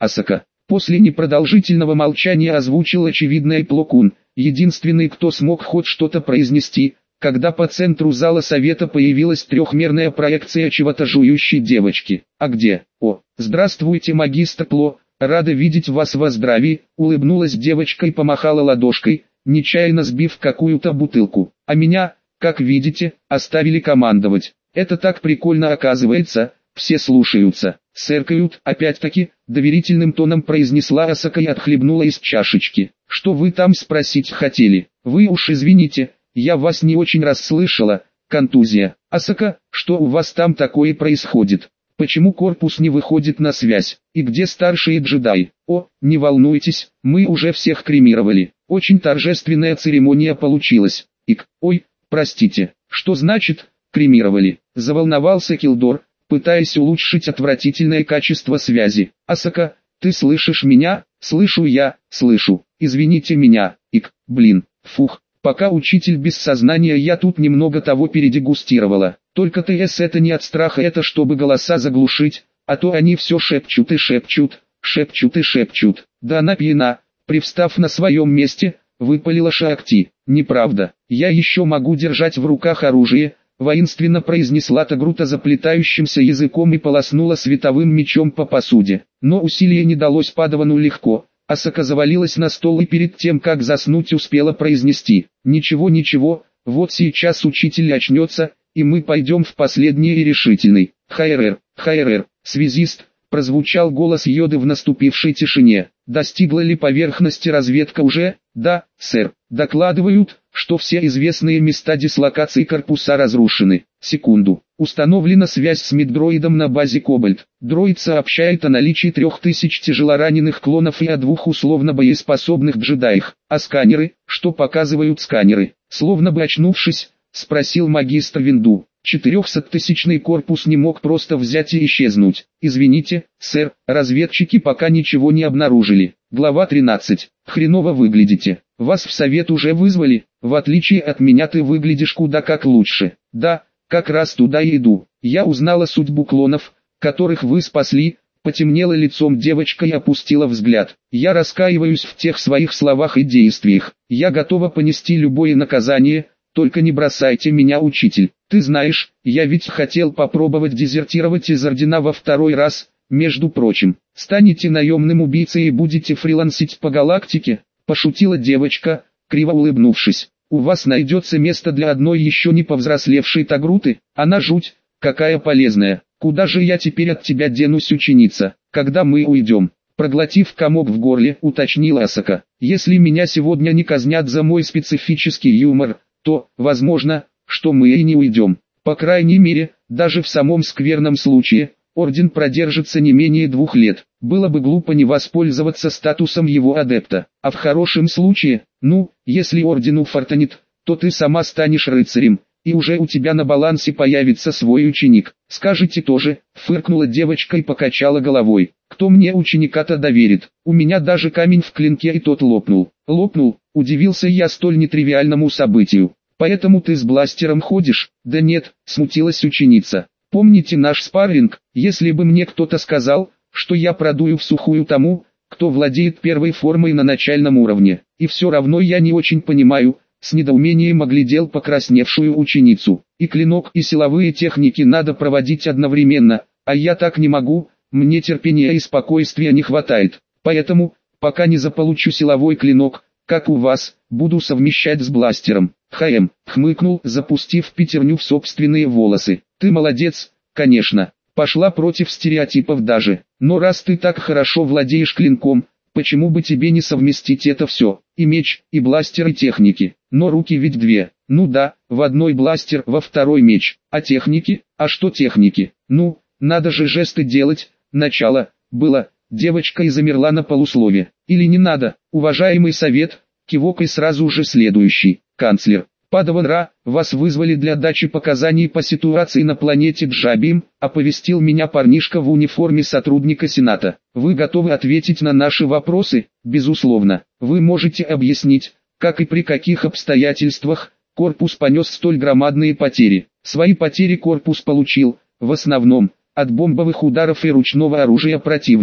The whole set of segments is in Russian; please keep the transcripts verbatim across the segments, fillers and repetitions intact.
Асака. После непродолжительного молчания озвучил очевидное Плокун, единственный, кто смог хоть что-то произнести, когда по центру зала совета появилась трехмерная проекция чего-то жующей девочки. «А где? О, здравствуйте, магистр Пло, рада видеть вас во здравии», улыбнулась девочка и помахала ладошкой, нечаянно сбив какую-то бутылку. «А меня, как видите, оставили командовать. Это так прикольно оказывается, все слушаются, сэркают». Опять-таки, доверительным тоном произнесла Асака и отхлебнула из чашечки. «Что вы там спросить хотели? Вы уж извините, я вас не очень расслышала. Контузия. Асака, что у вас там такое происходит? Почему корпус не выходит на связь? И где старшие джедаи? О, не волнуйтесь, мы уже всех кремировали. Очень торжественная церемония получилась. Ик, ой, простите, что значит кремировали?» Заволновался Килдор, пытаясь улучшить отвратительное качество связи. «Асака, ты слышишь меня?» «Слышу я, слышу. Извините меня. Ик, блин, фух. Пока учитель без сознания, я тут немного того передегустировала. Только ТС это не от страха, это чтобы голоса заглушить, а то они все шепчут и шепчут, шепчут и шепчут». «Да она пьяна», привстав на своем месте, выпалила Шаакти. «Неправда, я еще могу держать в руках оружие», воинственно произнесла Тагрута заплетающимся языком и полоснула световым мечом по посуде. Но усилие не далось Падавану легко. Асака завалилась на стол и перед тем, как заснуть, успела произнести: «Ничего, ничего, вот сейчас учитель очнется, и мы пойдем в последний и решительный». «ХРР, ХРР, связист», прозвучал голос Йоды в наступившей тишине. «Достигла ли поверхности разведка уже?» «Да, сэр. Докладывают, что все известные места дислокации корпуса разрушены». «Секунду. Установлена связь с меддроидом на базе Кобальт. Дроид сообщает о наличии трех тысяч тяжелораненых клонов и о двух условно боеспособных джедаях. А сканеры, что показывают сканеры?» Словно бы очнувшись, спросил магистр Винду. Четырехсоттысячный корпус не мог просто взять и исчезнуть. «Извините, сэр, разведчики пока ничего не обнаружили». Глава тринадцать. «Хреново выглядите. Вас в совет уже вызвали? В отличие от меня ты выглядишь куда как лучше». «Да, как раз туда и иду. Я узнала судьбу клонов, которых вы спасли». Потемнело лицом девочка и опустила взгляд. «Я раскаиваюсь в тех своих словах и действиях. Я готова понести любое наказание, только не бросайте меня, учитель. Ты знаешь, я ведь хотел попробовать дезертировать из ордена во второй раз. Между прочим, станете наемным убийцей и будете фрилансить по галактике», пошутила девочка, криво улыбнувшись. «У вас найдется место для одной еще не повзрослевшей Тагруты? Она жуть, какая полезная. Куда же я теперь от тебя денусь, ученица, когда мы уйдем?» Проглотив комок в горле, уточнила Асака. «Если меня сегодня не казнят за мой специфический юмор, то, возможно, что мы и не уйдем. По крайней мере, даже в самом скверном случае, орден продержится не менее двух лет. Было бы глупо не воспользоваться статусом его адепта. А в хорошем случае, ну, если ордену фартанет, то ты сама станешь рыцарем, и уже у тебя на балансе появится свой ученик. Скажете тоже», фыркнула девочка и покачала головой. «Кто мне ученика-то доверит? У меня даже камень в клинке и тот лопнул». «Лопнул?» — удивился я столь нетривиальному событию. «Поэтому ты с бластером ходишь?» «Да нет», — смутилась ученица. «Помните наш спарринг? Если бы мне кто-то сказал, что я продую в сухую тому, кто владеет первой формой на начальном уровне, и все равно я не очень понимаю», с недоумением оглядел покрасневшую ученицу. «И клинок, и силовые техники надо проводить одновременно, а я так не могу, мне терпения и спокойствия не хватает. Поэтому, пока не заполучу силовой клинок, как у вас, буду совмещать с бластером». «Хм», хмыкнул, запустив пятерню в собственные волосы. «Ты молодец, конечно, пошла против стереотипов даже. Но раз ты так хорошо владеешь клинком, почему бы тебе не совместить это все? И меч, и бластер, и техники. Но руки ведь две. Ну да, в одной бластер, во второй меч. А техники? А что техники? Ну, надо же жесты делать. Начало, было». Девочка и замерла на полуслове. «Или не надо, уважаемый совет?» Кивок и сразу же следующий. «Канцлер Падаван Ра, вас вызвали для дачи показаний по ситуации на планете Джабим», оповестил меня парнишка в униформе сотрудника Сената. «Вы готовы ответить на наши вопросы?» «Безусловно. Вы можете объяснить, как и при каких обстоятельствах корпус понес столь громадные потери?» «Свои потери корпус получил, в основном, от бомбовых ударов и ручного оружия противника.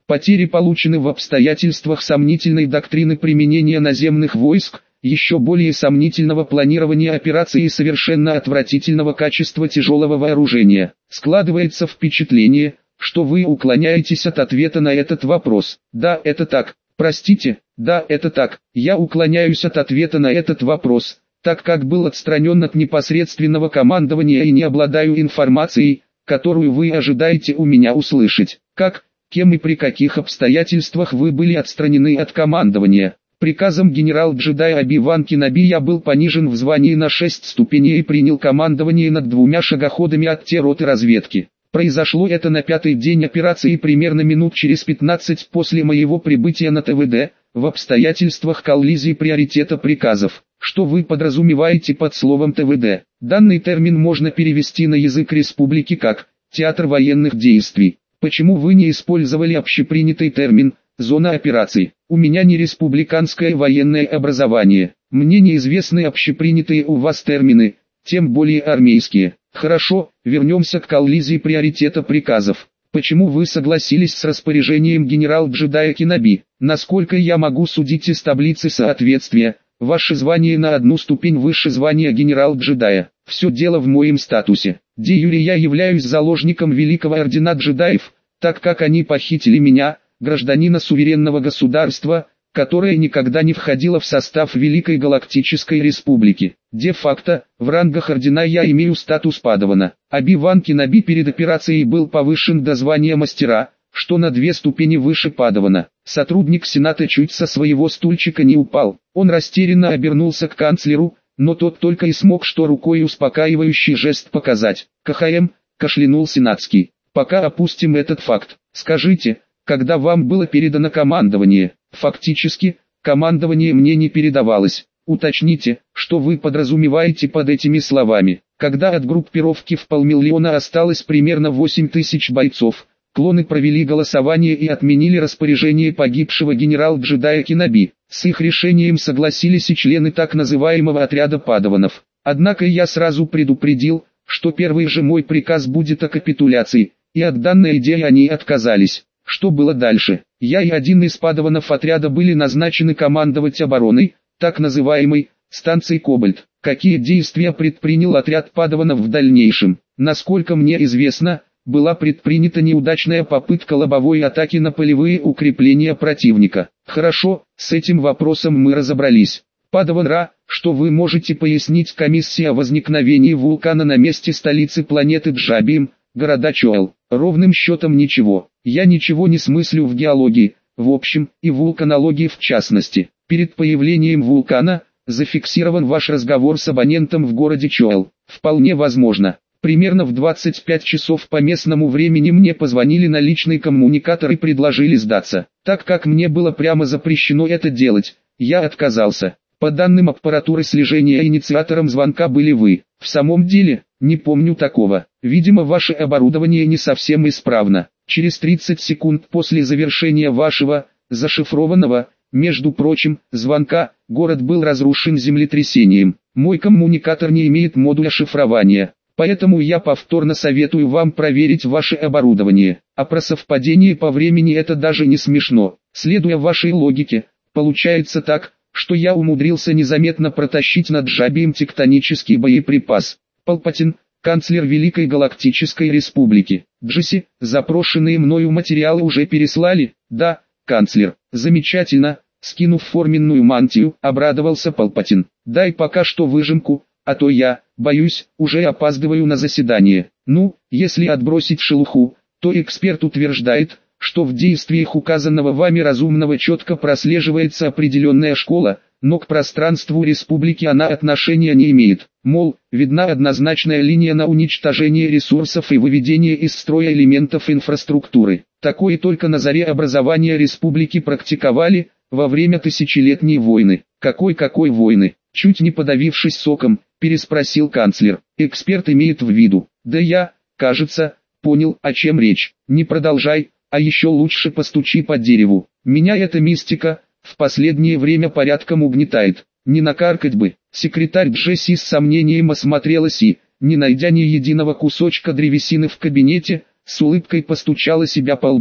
Потери получены в обстоятельствах сомнительной доктрины применения наземных войск, еще более сомнительного планирования операции и совершенно отвратительного качества тяжелого вооружения. Складывается впечатление, что вы уклоняетесь от ответа на этот вопрос. Да, это так. Простите, да, это так. Я уклоняюсь от ответа на этот вопрос, так как был отстранен от непосредственного командования и не обладаю информацией, которую вы ожидаете у меня услышать. Как, кем и при каких обстоятельствах вы были отстранены от командования? Приказом генерал-джедая Оби-Ван Кеноби я был понижен в звании на шесть ступеней и принял командование над двумя шагоходами от те роты разведки. Произошло это на пятый день операции примерно минут через пятнадцать после моего прибытия на ТВД, в обстоятельствах коллизии приоритета приказов. Что вы подразумеваете под словом ТВД? Данный термин можно перевести на язык республики как «театр военных действий». Почему вы не использовали общепринятый термин «зона операций»? У меня не республиканское военное образование. Мне неизвестны общепринятые у вас термины, тем более армейские. Хорошо, вернемся к коллизии приоритета приказов. Почему вы согласились с распоряжением генерал-джедая Кеноби? Насколько я могу судить из таблицы соответствия, ваше звание на одну ступень выше звания генерал-джедая. Все дело в моем статусе. Де юре я являюсь заложником Великого Ордена джедаев, так как они похитили меня, гражданина суверенного государства, которое никогда не входило в состав Великой Галактической Республики. Де-факто, в рангах ордена я имею статус падавана. Оби-Ван Кеноби перед операцией был повышен до звания мастера, что на две ступени выше падавана. Сотрудник Сената чуть со своего стульчика не упал. Он растерянно обернулся к канцлеру, но тот только и смог что рукой успокаивающий жест показать. КХМ, кашлянул Сенатский. Пока опустим этот факт. Скажите, когда вам было передано командование? Фактически, командование мне не передавалось. Уточните, что вы подразумеваете под этими словами. Когда от группировки в полмиллиона осталось примерно восемь тысяч бойцов, клоны провели голосование и отменили распоряжение погибшего генерал-джедая Кеноби. С их решением согласились и члены так называемого отряда падаванов. Однако я сразу предупредил, что первый же мой приказ будет о капитуляции, и от данной идеи они отказались. Что было дальше? Я и один из падаванов отряда были назначены командовать обороной, так называемой, станцией Кобальт. Какие действия предпринял отряд падаванов в дальнейшем? Насколько мне известно, была предпринята неудачная попытка лобовой атаки на полевые укрепления противника. Хорошо, с этим вопросом мы разобрались. Падаван Ра, что вы можете пояснить комиссии о возникновении вулкана на месте столицы планеты Джабиим, города Чоэл? Ровным счетом ничего. Я ничего не смыслю в геологии, в общем, и вулканологии в частности. Перед появлением вулкана, зафиксирован ваш разговор с абонентом в городе Чоэл. Вполне возможно. Примерно в двадцать пять часов по местному времени мне позвонили на личный коммуникатор и предложили сдаться. Так как мне было прямо запрещено это делать, я отказался. По данным аппаратуры слежения, инициатором звонка были вы. В самом деле, не помню такого. Видимо, ваше оборудование не совсем исправно. Через тридцать секунд после завершения вашего, зашифрованного, между прочим, звонка, город был разрушен землетрясением. Мой коммуникатор не имеет модуля шифрования. Поэтому я повторно советую вам проверить ваше оборудование. А про совпадение по времени это даже не смешно. Следуя вашей логике, получается так, что я умудрился незаметно протащить над Джабием тектонический боеприпас. Палпатин, канцлер Великой Галактической Республики. Джесси, запрошенные мною материалы уже переслали? Да, канцлер. Замечательно. Скинув форменную мантию, обрадовался Палпатин. Дай пока что выжимку, а то я, боюсь, уже опаздываю на заседание. Ну, если отбросить шелуху, то эксперт утверждает, что в действиях указанного вами разумного четко прослеживается определенная школа, но к пространству республики она отношения не имеет. Мол, видна однозначная линия на уничтожение ресурсов и выведение из строя элементов инфраструктуры. Такое только на заре образования республики практиковали, во время тысячелетней войны. Какой-какой войны? Чуть не подавившись соком, переспросил канцлер. Эксперт имеет в виду. Да я, кажется, понял, о чем речь. Не продолжай, а еще лучше постучи по дереву. Меня эта мистика, в последнее время порядком угнетает. Не накаркать бы. Секретарь Джесси с сомнением осмотрелась и, не найдя ни единого кусочка древесины в кабинете, с улыбкой постучала себя по лбу.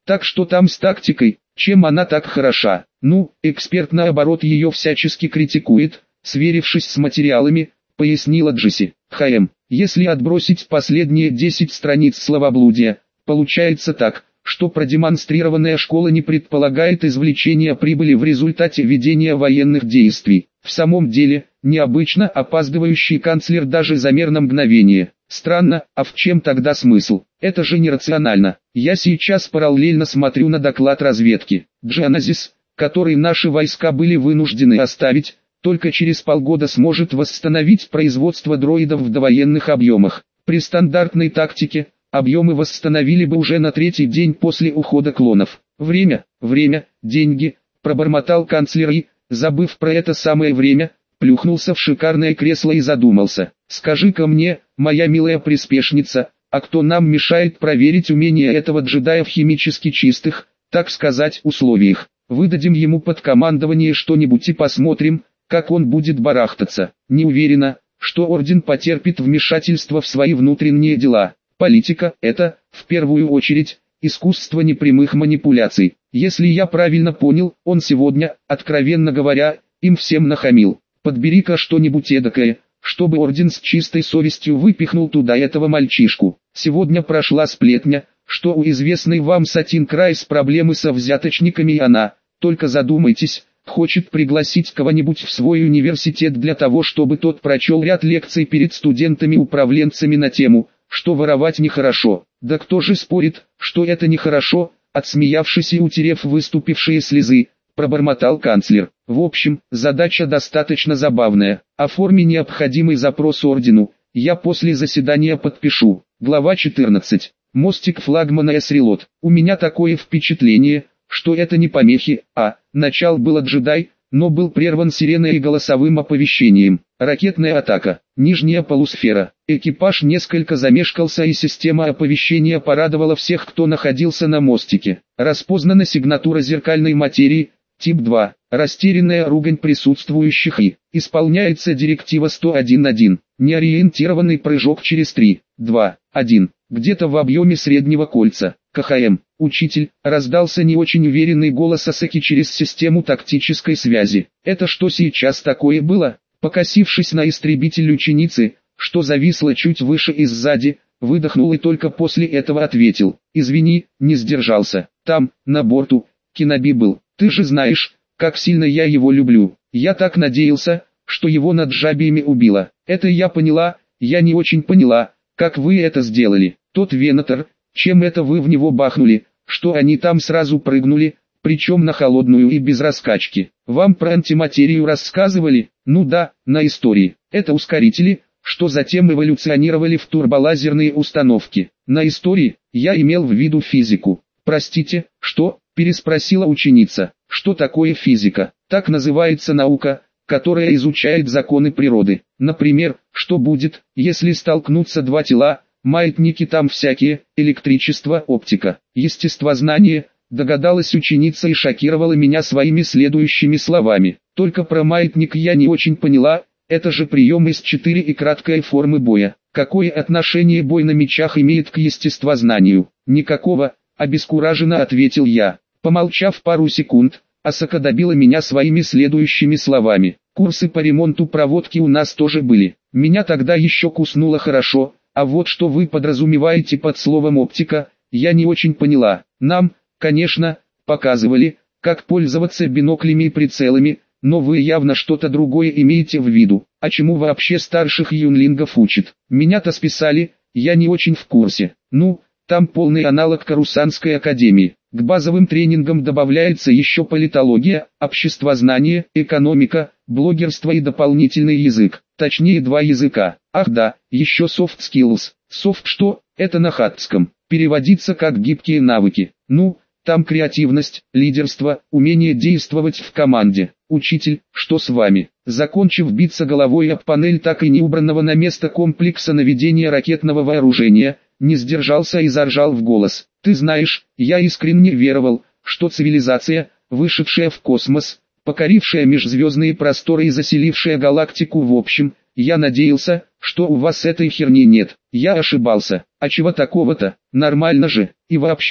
Так что там с тактикой, чем она так хороша? Ну, эксперт наоборот ее всячески критикует, сверившись с материалами, пояснила Джесси. ХМ, если отбросить последние десять страниц словоблудия, получается так, что продемонстрированная школа не предполагает извлечения прибыли в результате ведения военных действий. В самом деле, необычно опаздывающий канцлер даже замер на мгновение. Странно, а в чем тогда смысл? Это же нерационально. Я сейчас параллельно смотрю на доклад разведки. Genesis, который наши войска были вынуждены оставить, только через полгода сможет восстановить производство дроидов в довоенных объемах. При стандартной тактике, объемы восстановили бы уже на третий день после ухода клонов. Время, время, деньги, пробормотал канцлер и, забыв про это самое время, плюхнулся в шикарное кресло и задумался. «Скажи-ка мне, моя милая приспешница, а кто нам мешает проверить умение этого джедая в химически чистых, так сказать, условиях? Выдадим ему под командование что-нибудь и посмотрим, как он будет барахтаться. Не уверена, что Орден потерпит вмешательство в свои внутренние дела. Политика – это, в первую очередь, искусство непрямых манипуляций. Если я правильно понял, он сегодня, откровенно говоря, им всем нахамил. Подбери-ка что-нибудь эдакое, чтобы Орден с чистой совестью выпихнул туда этого мальчишку. Сегодня прошла сплетня, что у известной вам Сатин Крайс проблемы со взяточниками, и она, только задумайтесь, хочет пригласить кого-нибудь в свой университет для того, чтобы тот прочел ряд лекций перед студентами-управленцами на тему, что воровать нехорошо. Да кто же спорит, что это нехорошо, отсмеявшись и утерев выступившие слезы, пробормотал канцлер. В общем, задача достаточно забавная. Оформи необходимый запрос ордену, я после заседания подпишу. Глава четырнадцать. Мостик флагмана Эсрилот. У меня такое впечатление, что это не помехи, а начал было джедай, но был прерван сиреной и голосовым оповещением. Ракетная атака. Нижняя полусфера. Экипаж несколько замешкался, и система оповещения порадовала всех, кто находился на мостике. Распознана сигнатура зеркальной материи, тип два. Растерянная ругань присутствующих и исполняется директива сто один точка один. Неориентированный прыжок через три, два, один. Где-то в объеме среднего кольца. КХМ. Учитель, раздался не очень уверенный голос Асаки через систему тактической связи. Это что сейчас такое было? Покосившись на истребитель ученицы, что зависло чуть выше и сзади, выдохнул и только после этого ответил. Извини, не сдержался. Там, на борту, Киноби был. Ты же знаешь, как сильно я его люблю. Я так надеялся, что его над жабиями убило. Это я поняла, я не очень поняла, как вы это сделали. Тот Венатор, чем это вы в него бахнули, что они там сразу прыгнули, причем на холодную и без раскачки. Вам про антиматерию рассказывали? Ну да, на истории. Это ускорители, что затем эволюционировали в турболазерные установки. На истории, я имел в виду физику. Простите, что? Переспросила ученица. Что такое физика? Так называется наука, которая изучает законы природы. Например, что будет, если столкнутся два тела, маятники там всякие, электричество, оптика, естествознание, догадалась ученица и шокировала меня своими следующими словами. Только про маятник я не очень поняла, это же прием из четыре и краткая формы боя. Какое отношение бой на мечах имеет к естествознанию? Никакого, обескураженно ответил я. Помолчав пару секунд, Асака добила меня своими следующими словами. Курсы по ремонту проводки у нас тоже были. Меня тогда еще куснуло хорошо, а вот что вы подразумеваете под словом оптика, я не очень поняла. Нам, конечно, показывали, как пользоваться биноклями и прицелами, но вы явно что-то другое имеете в виду. А чему вообще старших юнлингов учат? Меня-то списали, я не очень в курсе. Ну, там полный аналог Карусанской академии. К базовым тренингам добавляется еще политология, обществознание, экономика, блогерство и дополнительный язык. Точнее два языка. Ах да, еще soft skills. Soft что? Это на хаттском. Переводится как гибкие навыки. Ну, там креативность, лидерство, умение действовать в команде. Учитель, что с вами? Закончив биться головой об панель так и не убранного на место комплекса наведения ракетного вооружения, не сдержался и заржал в голос. Ты знаешь, я искренне веровал, что цивилизация, вышедшая в космос, покорившая межзвездные просторы и заселившая галактику в общем, я надеялся, что у вас этой херни нет. Я ошибался. А чего такого-то? Нормально же. И вообще,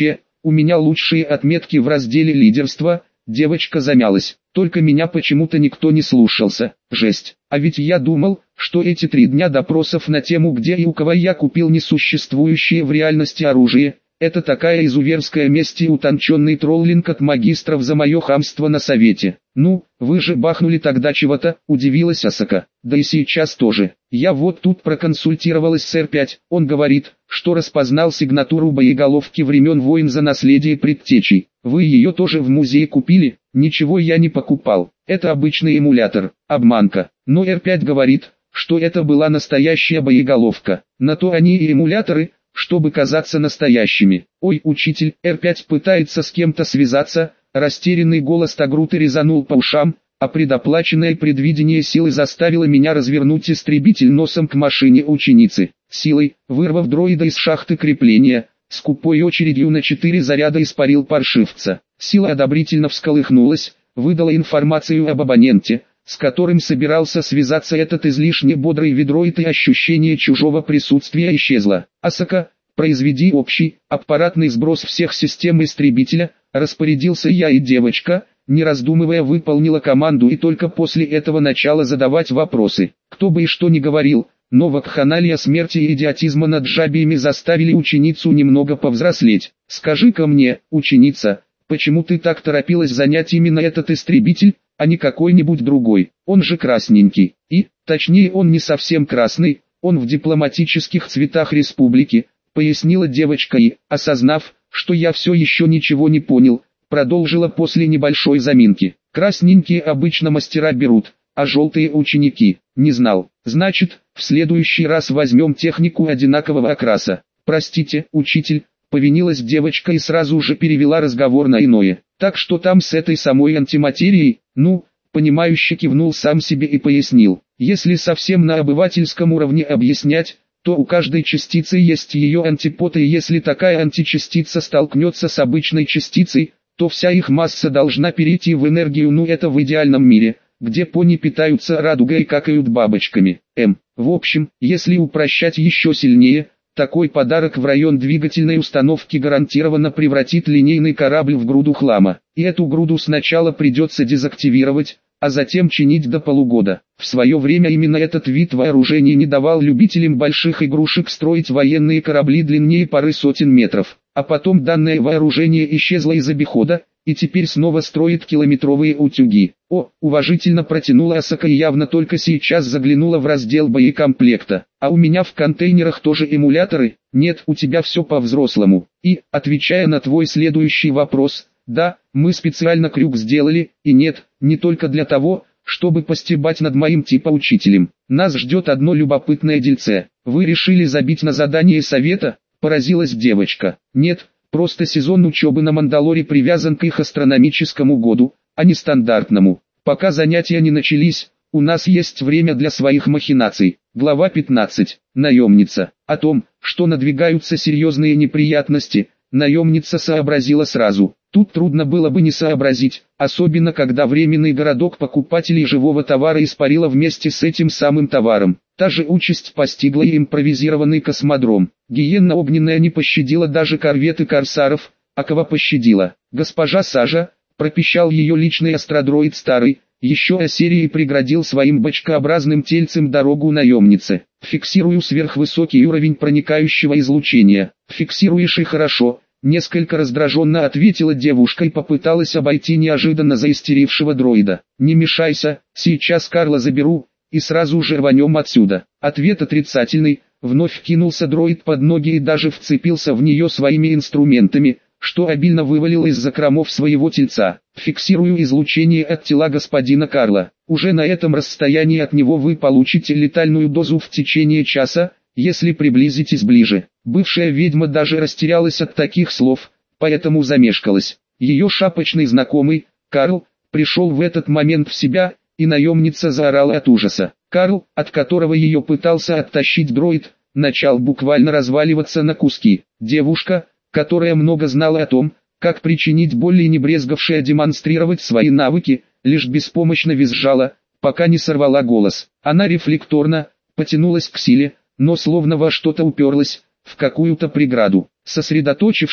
у меня лучшие отметки в разделе лидерства. Девочка замялась. Только меня почему-то никто не слушался. Жесть. А ведь я думал, что эти три дня допросов на тему, где и у кого я купил несуществующее в реальности оружие, это такая изуверская месть и утонченный троллинг от магистров за мое хамство на совете. Ну, вы же бахнули тогда чего-то, удивилась Асака. Да и сейчас тоже. Я вот тут проконсультировалась с эр пять, он говорит, что распознал сигнатуру боеголовки времен войн за наследие предтечей. Вы ее тоже в музее купили? Ничего я не покупал. Это обычный эмулятор, обманка. Но эр пять говорит, что это была настоящая боеголовка. На то они и эмуляторы, чтобы казаться настоящими. Ой, учитель, эр пять пытается с кем-то связаться. Растерянный голос Тагруты резанул по ушам, а предоплаченное предвидение силы заставило меня развернуть истребитель носом к машине ученицы. Силой, вырвав дроида из шахты крепления, скупой очередью на четыре заряда испарил паршивца. Сила одобрительно всколыхнулась, выдала информацию об абоненте, с которым собирался связаться этот излишне бодрый ведроид, и ощущение чужого присутствия исчезло. Асака, произведи общий, аппаратный сброс всех систем истребителя, распорядился я, и девочка, не раздумывая, выполнила команду и только после этого начала задавать вопросы. Кто бы и что ни говорил, но вакханалия смерти и идиотизма над жабиями заставили ученицу немного повзрослеть. Скажи-ка мне, ученица, почему ты так торопилась занять именно этот истребитель, а не какой-нибудь другой? Он же красненький. И, точнее, он не совсем красный, он в дипломатических цветах республики, пояснила девочка и, осознав, что я все еще ничего не понял, продолжила после небольшой заминки. Красненькие обычно мастера берут, а желтые ученики. Не знал. Значит, в следующий раз возьмем технику одинакового окраса. Простите, учитель, повинилась девочка и сразу же перевела разговор на иное. Так что там с этой самой антиматерией? Ну, понимающе кивнул сам себе и пояснил. Если совсем на обывательском уровне объяснять, то у каждой частицы есть ее антипод, и если такая античастица столкнется с обычной частицей, то вся их масса должна перейти в энергию. Ну, это в идеальном мире, где пони питаются радугой и какают бабочками. М. В общем, если упрощать еще сильнее, такой подарок в район двигательной установки гарантированно превратит линейный корабль в груду хлама. И эту груду сначала придется дезактивировать, а затем чинить до полугода. В свое время именно этот вид вооружений не давал любителям больших игрушек строить военные корабли длиннее пары сотен метров. А потом данное вооружение исчезло из обихода, и теперь снова строит километровые утюги. О, уважительно протянула Асака и явно только сейчас заглянула в раздел боекомплекта. А у меня в контейнерах тоже эмуляторы? Нет, у тебя все по-взрослому. И, отвечая на твой следующий вопрос, да, мы специально крюк сделали, и нет, не только для того, чтобы постебать над моим типа учителем. Нас ждет одно любопытное дельце. Вы решили забить на задание совета? Поразилась девочка. Нет, просто сезон учебы на Мандалоре привязан к их астрономическому году, а не стандартному. Пока занятия не начались, у нас есть время для своих махинаций. Глава пятнадцать. Наемница. О том, что надвигаются серьезные неприятности, наемница сообразила сразу. Тут трудно было бы не сообразить, особенно когда временный городок покупателей живого товара испарила вместе с этим самым товаром. Та же участь постигла и импровизированный космодром. Гиенна огненная не пощадила даже корветы корсаров, а кого пощадила? Госпожа Сажа, пропищал ее личный астродроид старый, еще о серии преградил своим бочкообразным тельцем дорогу наемнице. Фиксирую сверхвысокий уровень проникающего излучения. Фиксируешь и хорошо. Несколько раздраженно ответила девушка и попыталась обойти неожиданно заистерившего дроида. «Не мешайся, сейчас Карла заберу, и сразу же рванем отсюда». Ответ отрицательный, вновь кинулся дроид под ноги и даже вцепился в нее своими инструментами, что обильно вывалил из закромов своего тельца. «Фиксирую излучение от тела господина Карла. Уже на этом расстоянии от него вы получите летальную дозу в течение часа, если приблизитесь ближе». Бывшая ведьма даже растерялась от таких слов, поэтому замешкалась. Ее шапочный знакомый, Карл, пришел в этот момент в себя, и наемница заорала от ужаса. Карл, от которого ее пытался оттащить дроид, начал буквально разваливаться на куски. Девушка, которая много знала о том, как причинить боль и не брезгавшая демонстрировать свои навыки, лишь беспомощно визжала, пока не сорвала голос. Она рефлекторно потянулась к силе, но словно во что-то уперлась, в какую-то преграду. Сосредоточившись,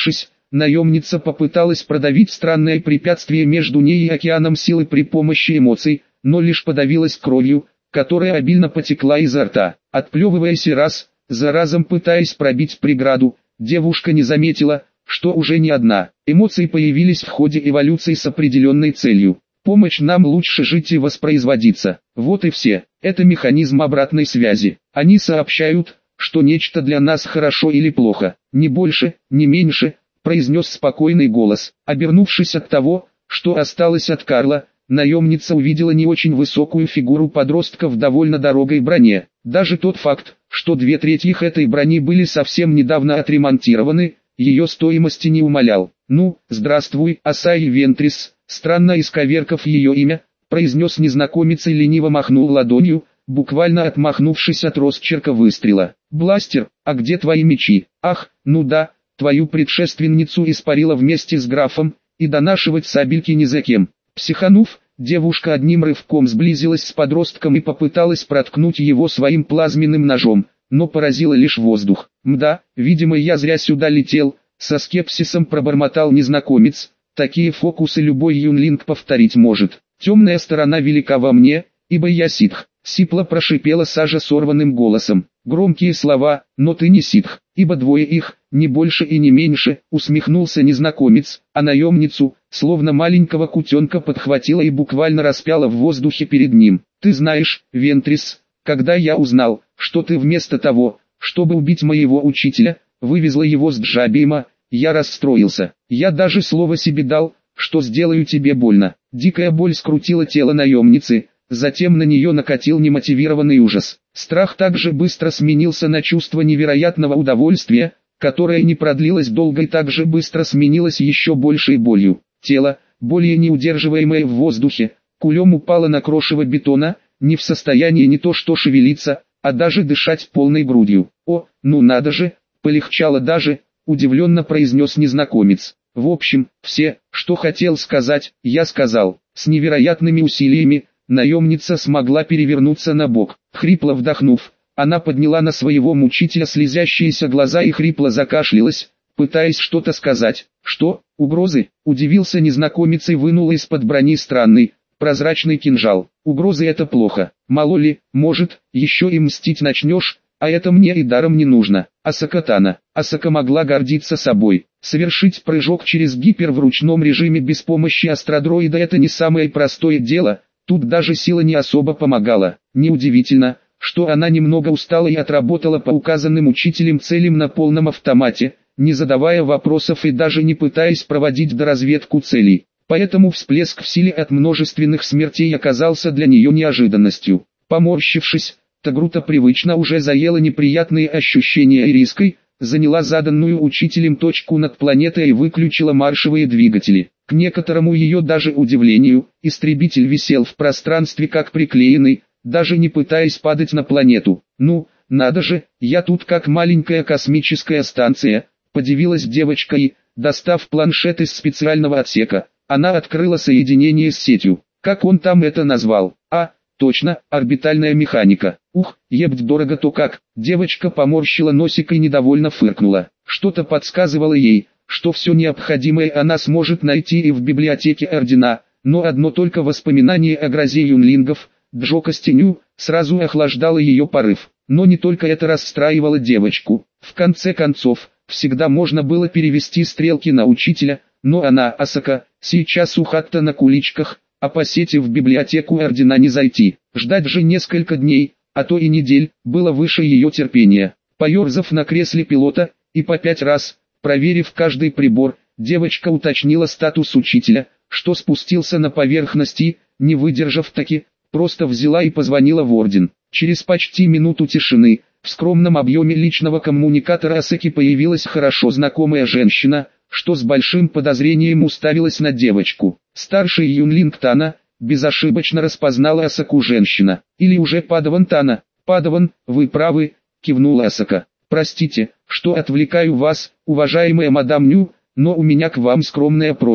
наемница попыталась продавить странное препятствие между ней и океаном силы при помощи эмоций, но лишь подавилась кровью, которая обильно потекла изо рта. Отплевываясь и раз, за разом пытаясь пробить преграду, девушка не заметила, что уже не одна. Эмоции появились в ходе эволюции с определенной целью. Помощь нам лучше жить и воспроизводиться. Вот и все. Это механизм обратной связи. Они сообщают, что нечто для нас хорошо или плохо. Не больше, не меньше, произнес спокойный голос. Обернувшись от того, что осталось от Карла, наемница увидела не очень высокую фигуру подростка в довольно дорогой броне. Даже тот факт, что две трети этой брони были совсем недавно отремонтированы, ее стоимости не умалял. «Ну, здравствуй, Асаи Вентрис», странно исковеркав ее имя, произнес незнакомец и лениво махнул ладонью, буквально отмахнувшись от росчерка выстрела. «Бластер, а где твои мечи? Ах, ну да, твою предшественницу испарила вместе с графом, и донашивать сабельки ни за кем». Психанув, девушка одним рывком сблизилась с подростком и попыталась проткнуть его своим плазменным ножом, но поразила лишь воздух. «Мда, видимо я зря сюда летел», со скепсисом пробормотал незнакомец. «Такие фокусы любой юнлинг повторить может. Темная сторона велика во мне, ибо я ситх», сипло прошипела Сажа сорванным голосом. «Громкие слова, но ты не ситх, ибо двое их, не больше и не меньше», усмехнулся незнакомец, а наемницу, словно маленького кутенка подхватила и буквально распяла в воздухе перед ним. «Ты знаешь, Вентрис, когда я узнал, что ты вместо того, чтобы убить моего учителя, вывезла его с Джабима, я расстроился. Я даже слово себе дал, что сделаю тебе больно». Дикая боль скрутила тело наемницы, затем на нее накатил немотивированный ужас. Страх также быстро сменился на чувство невероятного удовольствия, которое не продлилось долго и также быстро сменилось еще большей болью. Тело, более неудерживаемое в воздухе, кулем упало на крошево бетона, не в состоянии не то что шевелиться, а даже дышать полной грудью. «О, ну надо же, полегчало даже», удивленно произнес незнакомец. «В общем, все, что хотел сказать, я сказал». С невероятными усилиями, наемница смогла перевернуться на бок. Хрипло вдохнув, она подняла на своего мучителя слезящиеся глаза и хрипло закашлялась, пытаясь что-то сказать. «Что, угрозы?» – удивился незнакомец и вынул из-под брони странный, прозрачный кинжал. «Угрозы – это плохо. Мало ли, может, еще и мстить начнешь, а это мне и даром не нужно». Асака Тана. Асака могла гордиться собой. Совершить прыжок через гипер в ручном режиме без помощи астродроида – это не самое простое дело, тут даже сила не особо помогала. Неудивительно, что она немного устала и отработала по указанным учителем целям на полном автомате, не задавая вопросов и даже не пытаясь проводить доразведку целей. Поэтому всплеск в силе от множественных смертей оказался для нее неожиданностью. Поморщившись, Тагрута привычно уже заела неприятные ощущения и риской, заняла заданную учителем точку над планетой и выключила маршевые двигатели. К некоторому ее даже удивлению, истребитель висел в пространстве как приклеенный, даже не пытаясь падать на планету. «Ну, надо же, я тут как маленькая космическая станция», подивилась девочка и, достав планшет из специального отсека, она открыла соединение с сетью. Как он там это назвал? А, точно, орбитальная механика. Ух, ебать дорого-то как. Девочка поморщила носик и недовольно фыркнула. Что-то подсказывало ей, что все необходимое она сможет найти и в библиотеке Ордена, но одно только воспоминание о грозе юнлингов, Джока Стеню, сразу охлаждало ее порыв. Но не только это расстраивало девочку. В конце концов, всегда можно было перевести стрелки на учителя, но она, Асака, сейчас у Хатта на куличках, а по сети в библиотеку Ордена не зайти. Ждать же несколько дней, а то и недель, было выше ее терпения. Поерзав на кресле пилота, и по пять раз, проверив каждый прибор, девочка уточнила статус учителя, что спустился на поверхность и, не выдержав таки, просто взяла и позвонила в Орден. Через почти минуту тишины, в скромном объеме личного коммуникатора Асаки появилась хорошо знакомая женщина, что с большим подозрением уставилась на девочку. Старший юнлинг Тана, безошибочно распознала Асаку женщина. Или уже Падаван Тана. «Падаван, вы правы», кивнула Асака. «Простите, что отвлекаю вас, уважаемая мадам Ню, но у меня к вам скромная просьба.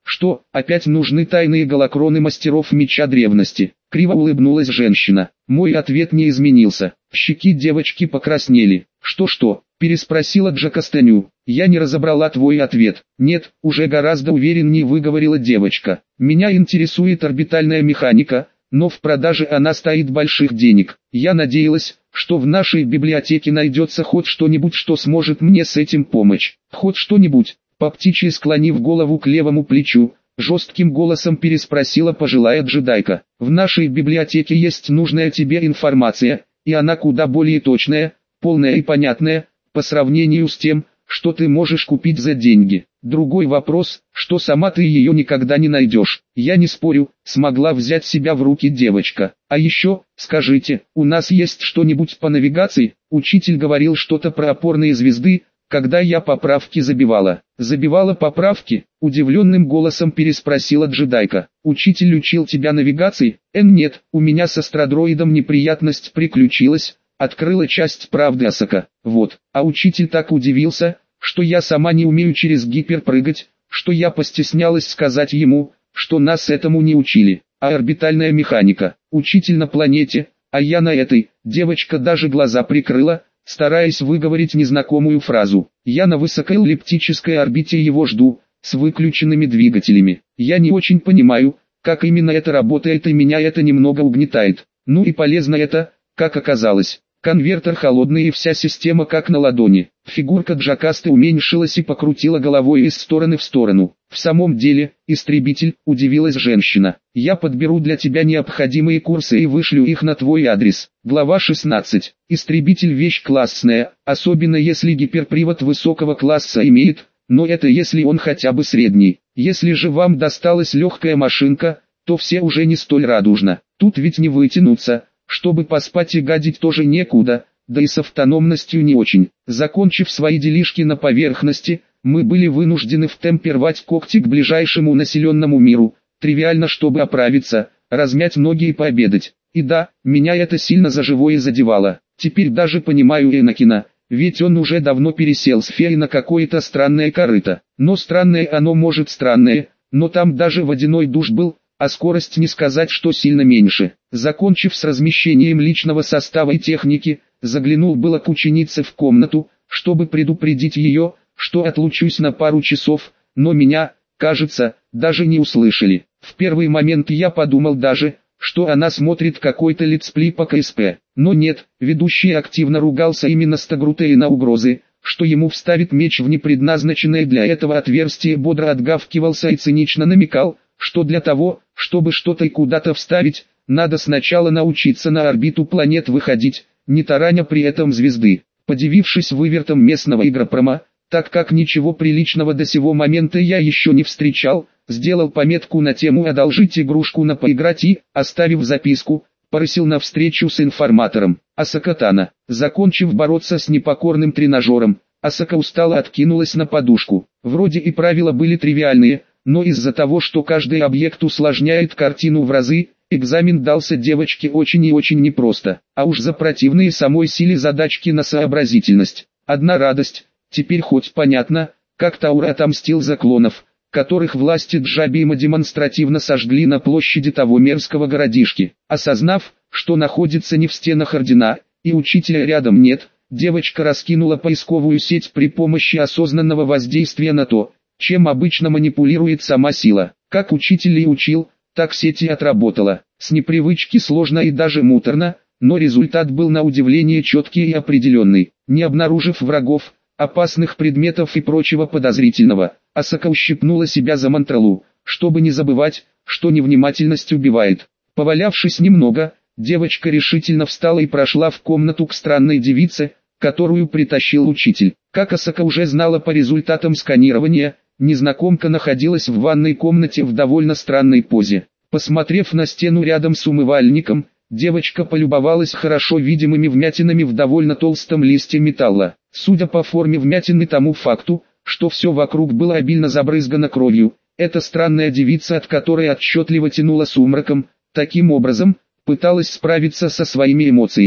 Что, опять нужны тайные голокроны мастеров меча древности? Криво улыбнулась женщина. Мой ответ не изменился. Щеки девочки покраснели. Что-что? Переспросила Джакастаню. Я не разобрала твой ответ. Нет, уже гораздо увереннее выговорила девочка. Меня интересует орбитальная механика, но в продаже она стоит больших денег. Я надеялась, что в нашей библиотеке найдется хоть что-нибудь, что сможет мне с этим помочь. Хоть что-нибудь. По птичьи склонив голову к левому плечу, жестким голосом переспросила пожилая джедайка. В нашей библиотеке есть нужная тебе информация, и она куда более точная, полная и понятная, по сравнению с тем, что ты можешь купить за деньги. Другой вопрос, что сама ты ее никогда не найдешь. Я не спорю, смогла взять себя в руки девочка. А еще, скажите, у нас есть что-нибудь по навигации? Учитель говорил что-то про опорные звезды, когда я поправки забивала. Забивала поправки? Удивленным голосом переспросила джедайка. Учитель учил тебя навигации? Эн нет, у меня с астрадроидом неприятность приключилась. Открыла часть правды Асака. Вот, а учитель так удивился, что я сама не умею через гипер прыгать, что я постеснялась сказать ему, что нас этому не учили. А орбитальная механика, учитель на планете, а я на этой. Девочка даже глаза прикрыла, стараясь выговорить незнакомую фразу. Я на высокой эллиптической орбите его жду, с выключенными двигателями. Я не очень понимаю, как именно это работает, и меня это немного угнетает. Ну и полезно это, как оказалось. Конвертер холодный и вся система как на ладони. Фигурка Джакасты уменьшилась и покрутила головой из стороны в сторону. В самом деле, истребитель, удивилась женщина. Я подберу для тебя необходимые курсы и вышлю их на твой адрес. Глава шестнадцать. Истребитель вещь классная, особенно если гиперпривод высокого класса имеет, но это если он хотя бы средний. Если же вам досталась легкая машинка, то все уже не столь радужно. Тут ведь не вытянуться. Чтобы поспать и гадить тоже некуда, да и с автономностью не очень. Закончив свои делишки на поверхности, мы были вынуждены в темпе рвать когти к ближайшему населенному миру, тривиально чтобы оправиться, размять ноги и пообедать. И да, меня это сильно за живое задевало. Теперь даже понимаю Энакина, ведь он уже давно пересел с феи на какое-то странное корыто. Но странное оно может странное, но там даже водяной душ был, а скорость не сказать, что сильно меньше. Закончив с размещением личного состава и техники, заглянул было к ученице в комнату, чтобы предупредить ее, что отлучусь на пару часов, но меня, кажется, даже не услышали. В первый момент я подумал даже, что она смотрит какой-то летсплей по ка эс пэ. Но нет, ведущий активно ругался именно с Тагрутеей на угрозы, что ему вставит меч в непредназначенное для этого отверстие, бодро отгавкивался и цинично намекал, что для того, чтобы что-то и куда-то вставить, надо сначала научиться на орбиту планет выходить, не тараня при этом звезды. Подивившись вывертом местного игропрома, так как ничего приличного до сего момента я еще не встречал, сделал пометку на тему «одолжить игрушку на поиграть» и, оставив записку, порысил на встречу с информатором. Асака-тана, закончив бороться с непокорным тренажером, Асака устало откинулась на подушку. Вроде и правила были тривиальные, но из-за того, что каждый объект усложняет картину в разы, экзамен дался девочке очень и очень непросто, а уж за противные самой силе задачки на сообразительность. Одна радость, теперь хоть понятно, как Таура отомстил за клонов, которых власти Джабима демонстративно сожгли на площади того мерзкого городишки. Осознав, что находится не в стенах ордена, и учителя рядом нет, девочка раскинула поисковую сеть при помощи осознанного воздействия на то, чем обычно манипулирует сама сила. Как учитель и учил, так сеть и отработала. С непривычки сложно и даже муторно, но результат был на удивление четкий и определенный. Не обнаружив врагов, опасных предметов и прочего подозрительного, Асака ущипнула себя за мантралу, чтобы не забывать, что невнимательность убивает. Повалявшись немного, девочка решительно встала и прошла в комнату к странной девице, которую притащил учитель. Как Асака уже знала по результатам сканирования, незнакомка находилась в ванной комнате в довольно странной позе. Посмотрев на стену рядом с умывальником, девочка полюбовалась хорошо видимыми вмятинами в довольно толстом листе металла. Судя по форме вмятин и тому факту, что все вокруг было обильно забрызгано кровью, эта странная девица, от которой отчетливо тянуло сумраком, таким образом, пыталась справиться со своими эмоциями.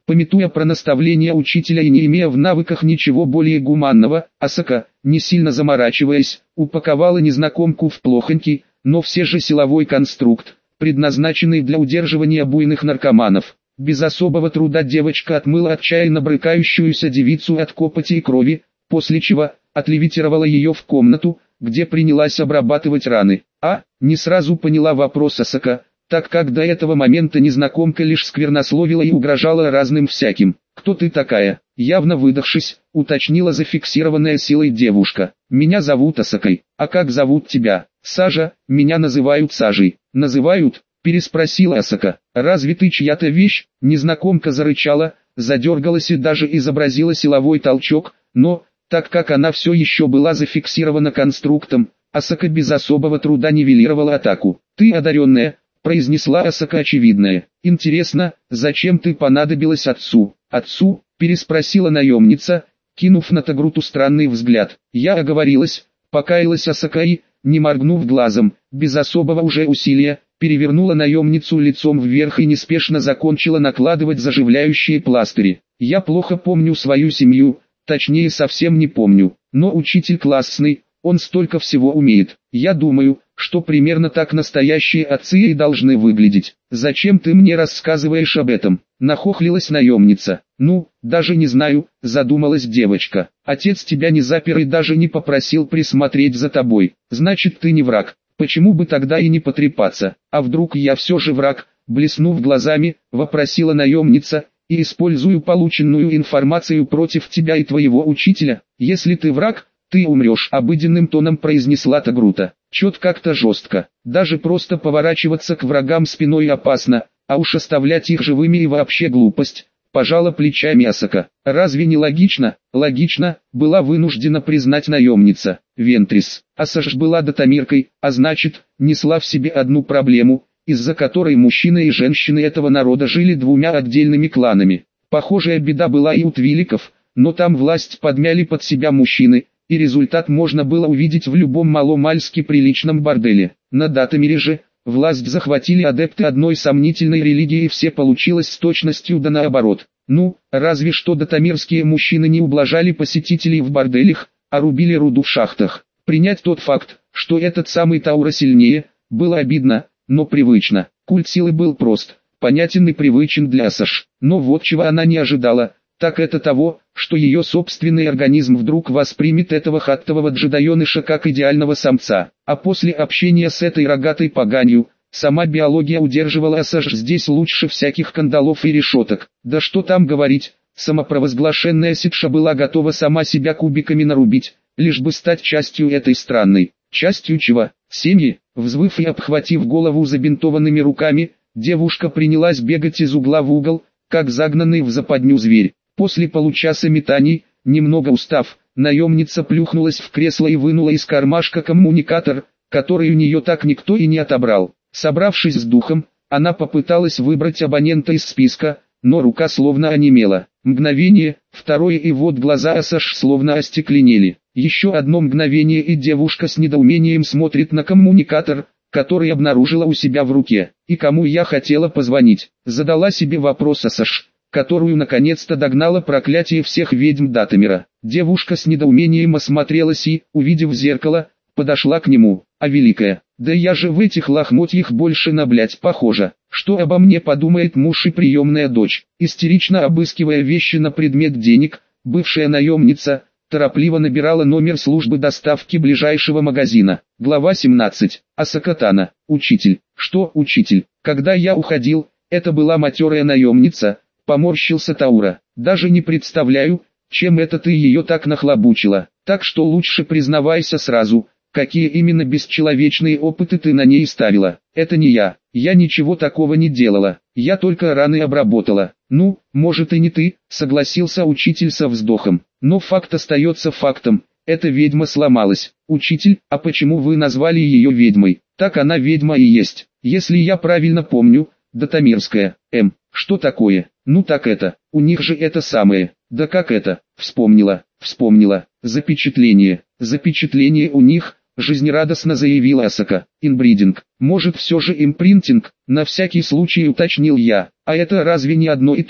Памятуя про наставления учителя и не имея в навыках ничего более гуманного, Асака, не сильно заморачиваясь, упаковала незнакомку в плохонький, но все же силовой конструкт, предназначенный для удерживания буйных наркоманов. Без особого труда девочка отмыла отчаянно брыкающуюся девицу от копоти и крови, после чего отлевитировала ее в комнату, где принялась обрабатывать раны. А, не сразу поняла вопрос Асака, так как до этого момента незнакомка лишь сквернословила и угрожала разным всяким. «Кто ты такая?» Явно выдохшись, уточнила зафиксированная силой девушка. «Меня зовут Асакой. А как зовут тебя?» «Сажа, меня называют Сажей». «Называют?» переспросила Асака. «Разве ты чья-то вещь?» Незнакомка зарычала, задергалась и даже изобразила силовой толчок, но, так как она все еще была зафиксирована конструктом, Асака без особого труда нивелировала атаку. «Ты одаренная», произнесла Асака очевидное. «Интересно, зачем ты понадобилась отцу?» «Отцу?» переспросила наемница, кинув на Тагруту странный взгляд. «Я оговорилась», покаялась Асака и, не моргнув глазом, без особого уже усилия, перевернула наемницу лицом вверх и неспешно закончила накладывать заживляющие пластыри. «Я плохо помню свою семью, точнее совсем не помню, но учитель классный, он столько всего умеет. Я думаю, что примерно так настоящие отцы и должны выглядеть. Зачем ты мне рассказываешь об этом?» Нахохлилась наемница. «Ну, даже не знаю», задумалась девочка. «Отец тебя не запер и даже не попросил присмотреть за тобой. Значит, ты не враг. Почему бы тогда и не потрепаться? А вдруг я все же враг?» Блеснув глазами, вопросила наемница, «и использую полученную информацию против тебя и твоего учителя. Если ты враг, ты умрешь», обыденным тоном произнесла Тагрута. Чет как-то жестко. Даже просто поворачиваться к врагам спиной опасно, а уж оставлять их живыми и вообще глупость. Пожала плечами Асака. «Разве не логично?» «Логично», была вынуждена признать наемница. Вентрис. Асаш была датамиркой, а значит, несла в себе одну проблему, из-за которой мужчины и женщины этого народа жили двумя отдельными кланами. Похожая беда была и у твиликов, но там власть подмяли под себя мужчины, и результат можно было увидеть в любом маломальски приличном борделе. На Датамире же, власть захватили адепты одной сомнительной религии, и все получилось с точностью да наоборот. Ну, разве что датамирские мужчины не ублажали посетителей в борделях, а рубили руду в шахтах. Принять тот факт, что этот самый Таура сильнее, было обидно, но привычно. Культ силы был прост, понятен и привычен для Асаш. Но вот чего она не ожидала, так это того, что ее собственный организм вдруг воспримет этого хаттового джедаеныша как идеального самца. А после общения с этой рогатой поганью, сама биология удерживала Асаш здесь лучше всяких кандалов и решеток. Да что там говорить, самопровозглашенная Сидша была готова сама себя кубиками нарубить, лишь бы стать частью этой странной. Частью чего? Семьи? Взвыв и обхватив голову забинтованными руками, девушка принялась бегать из угла в угол, как загнанный в западню зверь. После получаса метаний, немного устав, наемница плюхнулась в кресло и вынула из кармашка коммуникатор, который у нее так никто и не отобрал. Собравшись с духом, она попыталась выбрать абонента из списка, но рука словно онемела. Мгновение, второе, и вот глаза Асаш словно остекленели. Еще одно мгновение, и девушка с недоумением смотрит на коммуникатор, который обнаружила у себя в руке. «И кому я хотела позвонить?» Задала себе вопрос Асаш, которую наконец-то догнало проклятие всех ведьм Датамира. Девушка с недоумением осмотрелась и, увидев зеркало, подошла к нему. «А великая, да я же в этих лохмотьях больше на блядь похожа. Что обо мне подумает муж и приемная дочь?» Истерично обыскивая вещи на предмет денег, бывшая наемница торопливо набирала номер службы доставки ближайшего магазина. Глава семнадцать. Асакатана. «Учитель». «Что учитель? Когда я уходил, это была матерая наемница», поморщился Таура. «Даже не представляю, чем это ты ее так нахлобучила. Так что лучше признавайся сразу, какие именно бесчеловечные опыты ты на ней ставила». «Это не я, я ничего такого не делала, я только раны обработала». «Ну, может и не ты», согласился учитель со вздохом. «Но факт остается фактом, эта ведьма сломалась». «Учитель, а почему вы назвали ее ведьмой?» «Так она ведьма и есть, если я правильно помню, датамирская». «Эм, что такое?» «Ну так это, у них же это самое». «Да как это?» «Вспомнила, вспомнила, запечатление, запечатление у них», жизнерадостно заявила Асака. «Инбридинг, может все же импринтинг?» На всякий случай уточнил я. «А это разве не одно и то же?»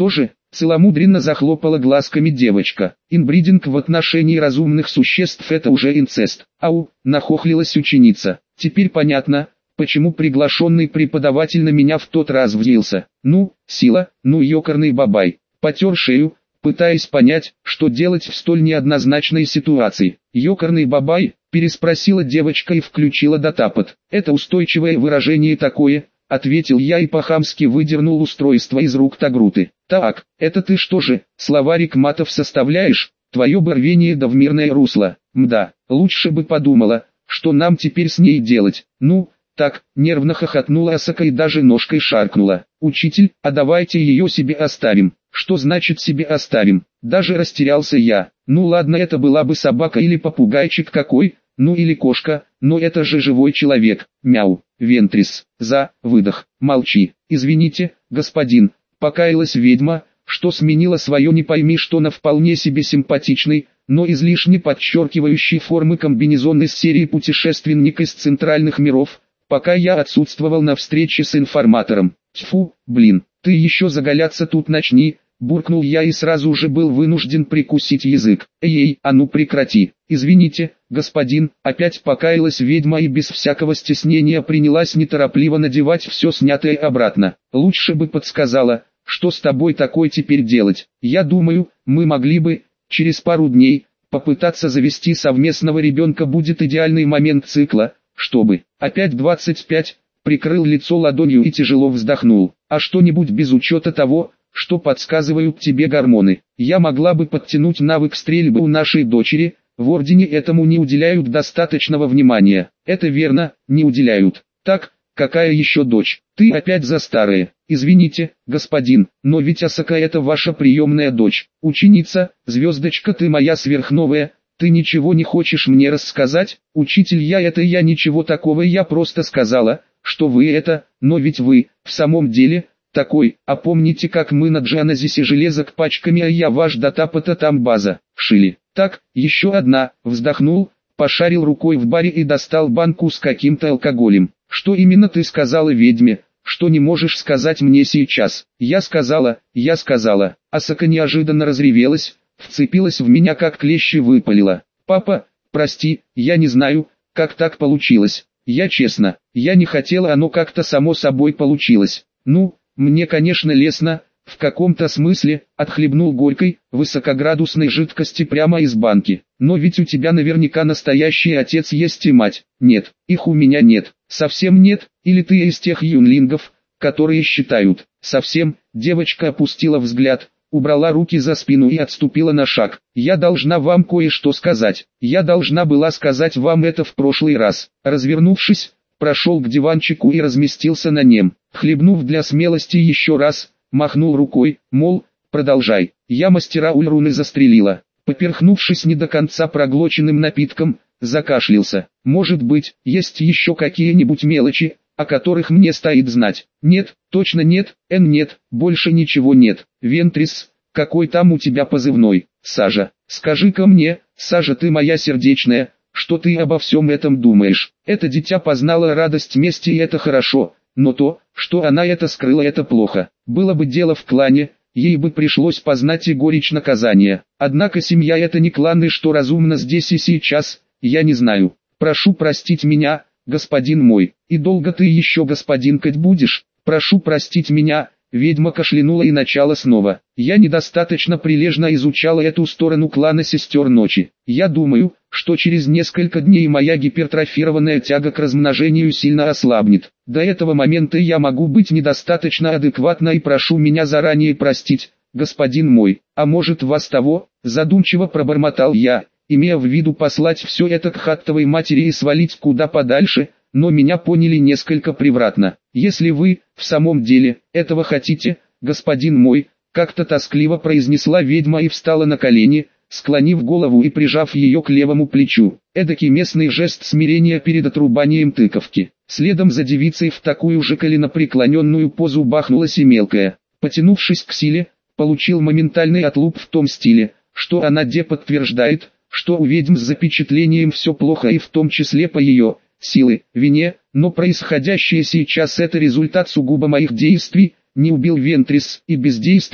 Целомудренно захлопала глазками девочка. Инбридинг в отношении разумных существ — это уже инцест. Ау, нахохлилась ученица. Теперь понятно, почему приглашенный преподаватель на меня в тот раз взъелся. Ну, сила, ну ёкарный бабай. Потер шею, пытаясь понять, что делать в столь неоднозначной ситуации. «Ёкарный бабай?» – переспросила девочка и включила датапад. «Это устойчивое выражение такое», – ответил я и по-хамски выдернул устройство из рук Тагруты. «Так, это ты что же, словарик матов составляешь? Твое бы рвение да в мирное русло. Мда, лучше бы подумала, что нам теперь с ней делать. Ну, так», – нервно хохотнула Асака и даже ножкой шаркнула. «Учитель, а давайте ее себе оставим». «Что значит себе оставим?» Даже растерялся я. Ну ладно, это была бы собака или попугайчик какой, ну или кошка, но это же живой человек. Мяу. Вентрис. За. Выдох. Молчи. Извините, господин. Покаялась ведьма, что сменила свое не пойми что на вполне себе симпатичный, но излишне подчеркивающий формы комбинезон из серии «Путешественник из центральных миров», пока я отсутствовал на встрече с информатором. Тьфу, блин. «Ты еще заголяться тут начни», – буркнул я и сразу же был вынужден прикусить язык. «Эй, а ну прекрати». «Извините, господин», – опять покаялась ведьма и без всякого стеснения принялась неторопливо надевать все снятое обратно. «Лучше бы подсказала, что с тобой такое теперь делать. Я думаю, мы могли бы, через пару дней, попытаться завести совместного ребенка. Будет идеальный момент цикла, чтобы, опять двадцать пять, прикрыл лицо ладонью и тяжело вздохнул. А что-нибудь без учета того, что подсказывают тебе гормоны. Я могла бы подтянуть навык стрельбы у нашей дочери, в ордене этому не уделяют достаточного внимания». «Это верно, не уделяют. Так, какая еще дочь? Ты опять за старое. Извините, господин, но ведь Асака это ваша приемная дочь. Ученица, звездочка, ты моя сверхновая. Ты ничего не хочешь мне рассказать?» «Учитель, я это я ничего такого, я просто сказала, что вы это, но ведь вы, в самом деле, такой. А помните, как мы на Джаназисе железок пачками, а я ваш датапата там база, шили?» «Так, еще одна», вздохнул, пошарил рукой в баре и достал банку с каким-то алкоголем. «Что именно ты сказала ведьме, что не можешь сказать мне сейчас?» «Я сказала, я сказала». Асака неожиданно разревелась, вцепилась в меня как клещи, выпалила. «Папа, прости, я не знаю, как так получилось. Я честно, я не хотела, оно как-то само собой получилось. Ну, мне конечно лестно, в каком-то смысле», отхлебнул горькой, высокоградусной жидкости прямо из банки. «Но ведь у тебя наверняка настоящий отец есть и мать». «Нет, их у меня нет». «Совсем нет? Или ты из тех юнлингов, которые считают?» «Совсем». Девочка опустила взгляд, убрала руки за спину и отступила на шаг. «Я должна вам кое-что сказать. Я должна была сказать вам это в прошлый раз». Развернувшись, прошел к диванчику и разместился на нем. Хлебнув для смелости еще раз, махнул рукой, мол, продолжай. Я мастера ульруны застрелила. Поперхнувшись не до конца проглоченным напитком, закашлялся. «Может быть, есть еще какие-нибудь мелочи, о которых мне стоит знать?» «Нет, точно нет, Эн нет, больше ничего нет». «Вентрис, какой там у тебя позывной?» «Сажа, скажи-ка мне, Сажа, ты моя сердечная, что ты обо всем этом думаешь?» Это дитя познало радость мести, и это хорошо, но то, что она это скрыла, это плохо. Было бы дело в клане, ей бы пришлось познать и горечь наказания. Однако семья это не клан, и что разумно здесь и сейчас, я не знаю. «Прошу простить меня, господин мой, и долго ты еще господинкать будешь?» «Прошу простить меня», ведьма кашлянула и начала снова. «Я недостаточно прилежно изучала эту сторону клана сестер ночи. Я думаю, что через несколько дней моя гипертрофированная тяга к размножению сильно ослабнет. До этого момента я могу быть недостаточно адекватна и прошу меня заранее простить, господин мой. А может вас того?» Задумчиво пробормотал я, имея в виду послать все это к хаттовой матери и свалить куда подальше, но меня поняли несколько превратно. «Если вы, в самом деле, этого хотите, господин мой», как-то тоскливо произнесла ведьма и встала на колени, склонив голову и прижав ее к левому плечу. Эдакий местный жест смирения перед отрубанием тыковки. Следом за девицей в такую же коленопреклоненную позу бахнулась и мелкая. Потянувшись к силе, получил моментальный отлуп в том стиле, что она де подтверждает, что у ведьм с запечатлением все плохо, и в том числе по ее силы, вине, но происходящее сейчас это результат сугубо моих действий. Не убил Вентрис, и бездействие,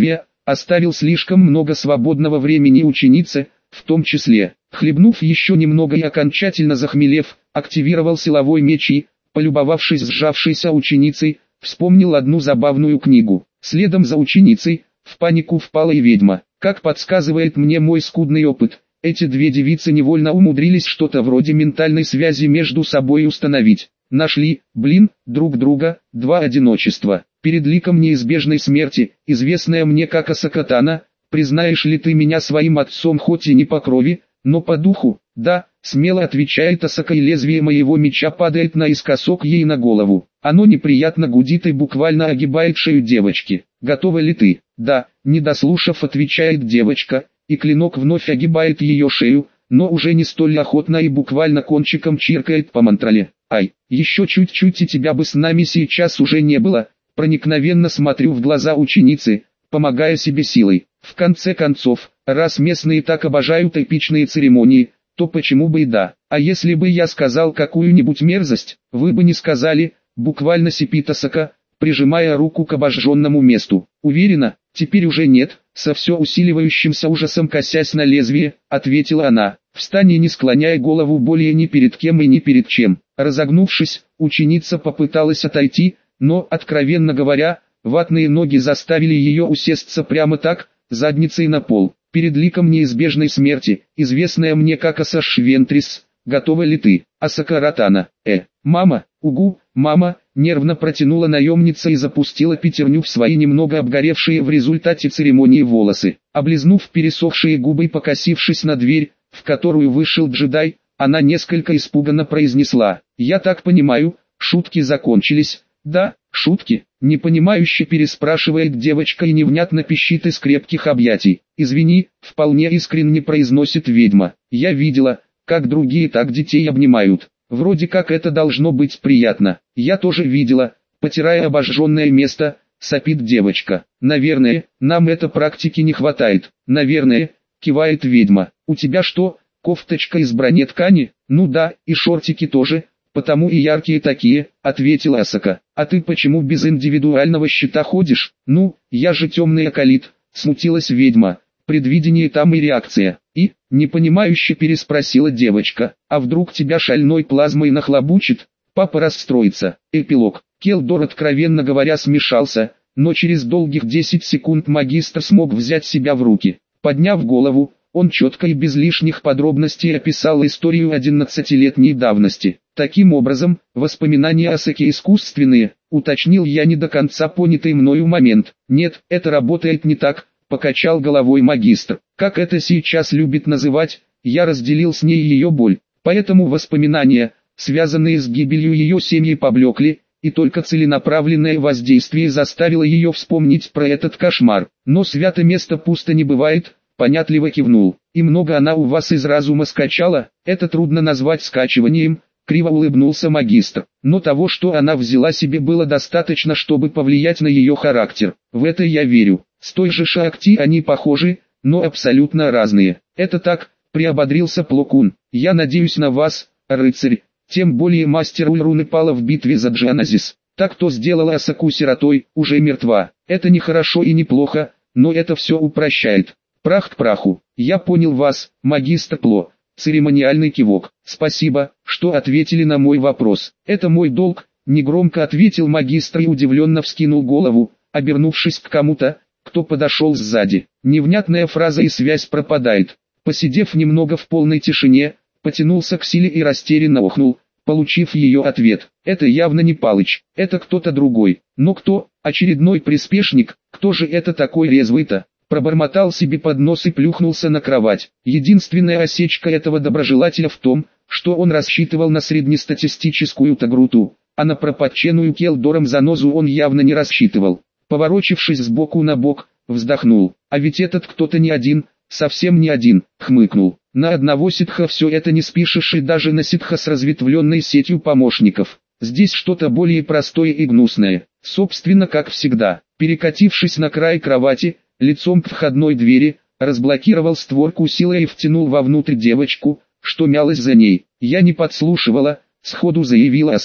оставил слишком много свободного времени ученице, в том числе, хлебнув еще немного и окончательно захмелев, активировал силовой меч и, полюбовавшись сжавшейся ученицей, вспомнил одну забавную книгу. Следом за ученицей, в панику впала и ведьма. Как подсказывает мне мой скудный опыт, эти две девицы невольно умудрились что-то вроде ментальной связи между собой установить. Нашли, блин, друг друга, два одиночества. Перед ликом неизбежной смерти, известная мне как Асакатана, признаешь ли ты меня своим отцом хоть и не по крови, но по духу? Да, смело отвечает Асака, и лезвие моего меча падает наискосок ей на голову. Оно неприятно гудит и буквально огибает шею девочки. Готова ли ты? Да, не дослушав, отвечает девочка, и клинок вновь огибает ее шею, но уже не столь охотно и буквально кончиком чиркает по мантрале. Ай, еще чуть-чуть и тебя бы с нами сейчас уже не было. Проникновенно смотрю в глаза ученицы, помогая себе силой. В конце концов, раз местные так обожают эпичные церемонии, то почему бы и да. А если бы я сказал какую-нибудь мерзость, вы бы не сказали, буквально сипит Асака, прижимая руку к обожженному месту. Уверена, теперь уже нет, со все усиливающимся ужасом косясь на лезвие, ответила она, встань и не склоняя голову более ни перед кем и ни перед чем. Разогнувшись, ученица попыталась отойти, но, откровенно говоря, ватные ноги заставили ее усесться прямо так, задницей на пол. Перед ликом неизбежной смерти, известная мне как Асаш Вентрис, готова ли ты, Асака Ратана? Э, мама, угу, мама, нервно протянула наемница и запустила пятерню в свои немного обгоревшие в результате церемонии волосы. Облизнув пересохшие губы и покосившись на дверь, в которую вышел джедай, она несколько испуганно произнесла: «Я так понимаю, шутки закончились?» «Да, шутки», — непонимающе переспрашивает девочка и невнятно пищит из крепких объятий. «Извини», — вполне искренне произносит ведьма. «Я видела, как другие так детей обнимают. Вроде как это должно быть приятно. Я тоже видела», — потирая обожженное место, сопит девочка. «Наверное, нам этой практики не хватает». «Наверное», — кивает ведьма. «У тебя что, кофточка из бронеткани?» «Ну да, и шортики тоже, потому и яркие такие», — ответила Асака. «А ты почему без индивидуального щита ходишь?» «Ну, я же темный акалит», — смутилась ведьма. «Предвидение там и реакция». «И?» — непонимающе переспросила девочка. «А вдруг тебя шальной плазмой нахлобучит?» Папа расстроится. Эпилог. Келдор, откровенно говоря, смешался, но через долгих десять секунд магистр смог взять себя в руки. Подняв голову, он четко и без лишних подробностей описал историю одиннадцатилетней давности. Таким образом, воспоминания Асаки искусственные, уточнил я не до конца понятый мною момент. «Нет, это работает не так», — покачал головой магистр. «Как это сейчас любит называть, я разделил с ней ее боль. Поэтому воспоминания, связанные с гибелью ее семьи, поблекли, и только целенаправленное воздействие заставило ее вспомнить про этот кошмар. Но свято место пусто не бывает», — понятливо кивнул. «И много она у вас из разума скачала?» «Это трудно назвать скачиванием», — криво улыбнулся магистр. «Но того, что она взяла себе, было достаточно, чтобы повлиять на ее характер. В это я верю. С той же Шаакти они похожи, но абсолютно разные». «Это так», — приободрился Плокун. «Я надеюсь на вас, рыцарь. Тем более мастер Ульруны пала в битве за Джаназис. Так, кто сделала Асаку сиротой, уже мертва. Это не хорошо и не плохо, но это все упрощает. Прах к праху. Я понял вас, магистр Пло». Церемониальный кивок. «Спасибо, что ответили на мой вопрос. Это мой долг», — негромко ответил магистр и удивленно вскинул голову, обернувшись к кому-то, кто подошел сзади. Невнятная фраза и связь пропадает. Посидев немного в полной тишине, потянулся к силе и растерянно охнул, получив ее ответ. «Это явно не Палыч, это кто-то другой. Но кто? Очередной приспешник? Кто же это такой резвый-то?» Пробормотал себе под нос и плюхнулся на кровать. Единственная осечка этого доброжелателя в том, что он рассчитывал на среднестатистическую тагруту, а на пропатченную Келдором занозу он явно не рассчитывал. Поворочившись сбоку на бок, вздохнул. «А ведь этот кто-то не один, совсем не один», — хмыкнул. «На одного ситха все это не спишешь, и даже на ситха с разветвленной сетью помощников. Здесь что-то более простое и гнусное. Собственно, как всегда». Перекатившись на край кровати, лицом к входной двери, разблокировал створку силой и втянул вовнутрь девочку, что мялась за ней. «Я не подслушивала», — сходу заявила Асака,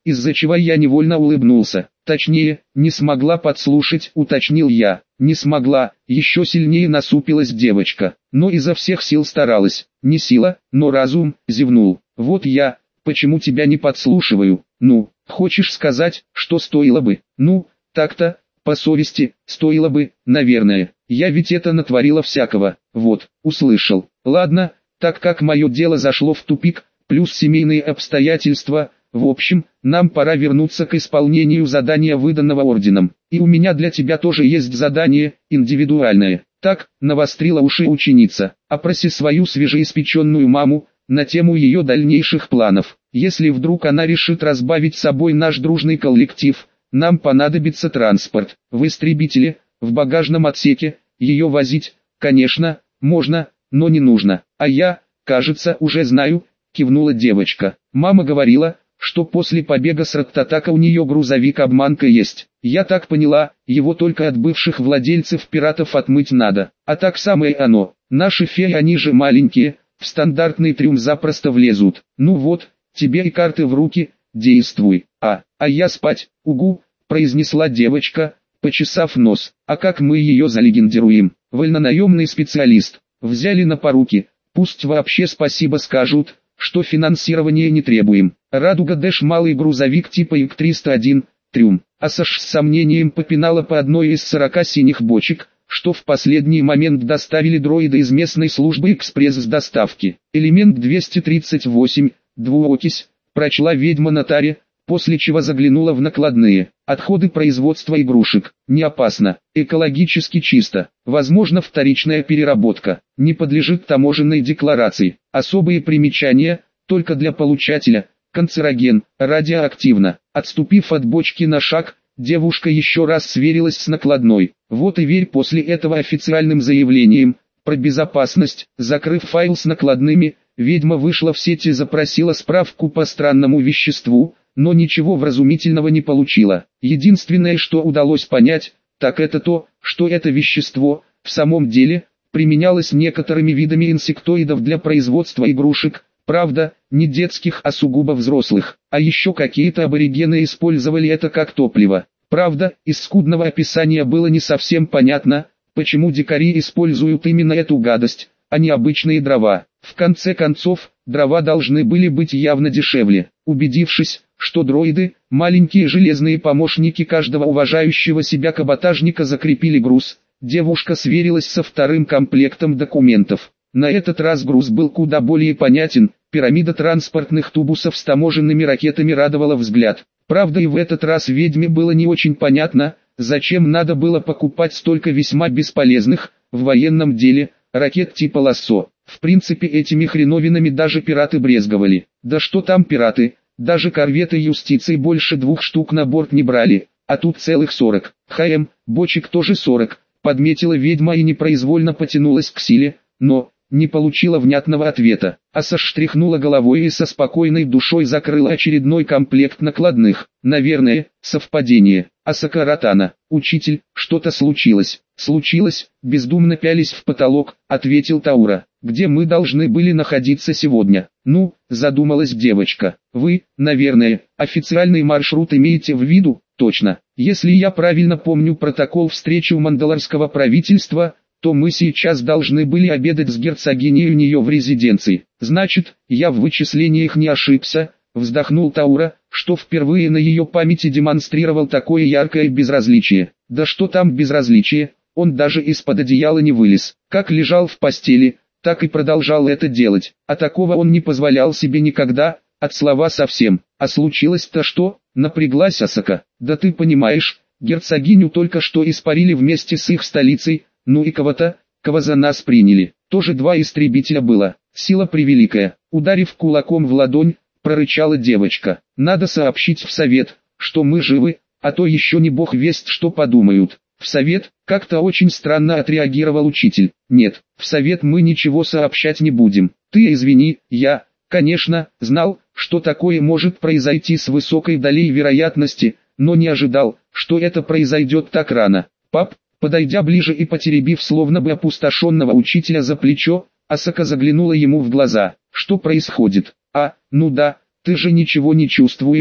из-за чего я невольно улыбнулся. Точнее, не смогла подслушать, уточнил я. Не смогла, еще сильнее насупилась девочка, но изо всех сил старалась. Не сила, но разум, зевнул. Вот я, почему тебя не подслушиваю? Ну, хочешь сказать, что стоило бы? Ну, так-то, по совести, стоило бы, наверное. Я ведь это натворила всякого. Вот, услышал. Ладно, так как мое дело зашло в тупик, плюс семейные обстоятельства, в общем, нам пора вернуться к исполнению задания, выданного орденом. И у меня для тебя тоже есть задание, индивидуальное. Так, навострила уши ученица. Опроси свою свежеиспеченную маму на тему ее дальнейших планов. Если вдруг она решит разбавить собой наш дружный коллектив, нам понадобится транспорт. В истребителе, в багажном отсеке, ее возить, конечно, можно, но не нужно. А я, кажется, уже знаю, кивнула девочка. Мама говорила, что после побега с Раттатака у нее грузовик-обманка есть. Я так поняла, его только от бывших владельцев пиратов отмыть надо. А так самое оно. Наши феи, они же маленькие, в стандартный трюм запросто влезут. Ну вот, тебе и карты в руки, действуй. А, а я спать, угу, произнесла девочка, почесав нос. А как мы ее залегендируем? Вольнонаемный специалист. Взяли на поруки, пусть вообще спасибо скажут, что финансирование не требуем. Радуга Дэш, малый грузовик типа ик триста один, трюм. Асаш с сомнением попинала по одной из сорока синих бочек, что в последний момент доставили дроиды из местной службы экспресс с доставки. Элемент двести тридцать восемь, двуокись, прочла ведьма на таре, после чего заглянула в накладные. Отходы производства игрушек. Не опасно, экологически чисто. Возможно, вторичная переработка. Не подлежит таможенной декларации. Особые примечания, только для получателя. Канцероген, радиоактивно. Отступив от бочки на шаг, девушка еще раз сверилась с накладной. Вот и верь после этого официальным заявлениям про безопасность. Закрыв файл с накладными, ведьма вышла в сеть и запросила справку по странному веществу, но ничего вразумительного не получила. Единственное, что удалось понять, так это то, что это вещество, в самом деле, применялось некоторыми видами инсектоидов для производства игрушек, правда, не детских, а сугубо взрослых, а еще какие-то аборигены использовали это как топливо. Правда, из скудного описания было не совсем понятно, почему дикари используют именно эту гадость, а не обычные дрова. В конце концов, дрова должны были быть явно дешевле. Убедившись, что дроиды, маленькие железные помощники каждого уважающего себя каботажника, закрепили груз, девушка сверилась со вторым комплектом документов. На этот раз груз был куда более понятен, пирамида транспортных тубусов с таможенными ракетами радовала взгляд. Правда, и в этот раз ведьме было не очень понятно, зачем надо было покупать столько весьма бесполезных, в военном деле, ракет типа «Лассо». В принципе, этими хреновинами даже пираты брезговали. Да что там пираты, даже корветы юстиции больше двух штук на борт не брали, а тут целых сорок. ХМ, бочек тоже сорок, подметила ведьма и непроизвольно потянулась к силе, но не получила внятного ответа. Аса штряхнула головой и со спокойной душой закрыла очередной комплект накладных. Наверное, совпадение. Асака Ротана, учитель, что-то случилось. Случилось, бездумно пялись в потолок, ответил Таура. Где мы должны были находиться сегодня? Ну, задумалась девочка. Вы, наверное, официальный маршрут имеете в виду? Точно. Если я правильно помню протокол встречи у мандалорского правительства, то мы сейчас должны были обедать с герцогиней у нее в резиденции. Значит, я в вычислениях не ошибся, вздохнул Таура, что впервые на ее памяти демонстрировал такое яркое безразличие. Да что там безразличие, он даже из-под одеяла не вылез. Как лежал в постели, так и продолжал это делать. А такого он не позволял себе никогда, от слова совсем. А случилось-то что? Напряглась Асака. Да ты понимаешь, герцогиню только что испарили вместе с их столицей. Ну и кого-то, кого за нас приняли. Тоже два истребителя было. Сила превеликая. Ударив кулаком в ладонь, прорычала девочка. Надо сообщить в совет, что мы живы, а то еще не бог весть что подумают. В совет, как-то очень странно отреагировал учитель. Нет, в совет мы ничего сообщать не будем. Ты извини, я, конечно, знал, что такое может произойти с высокой долей вероятности, но не ожидал, что это произойдет так рано. Пап, подойдя ближе и потеребив словно бы опустошенного учителя за плечо, Асака заглянула ему в глаза. Что происходит? А, ну да, ты же ничего не чувствуешь,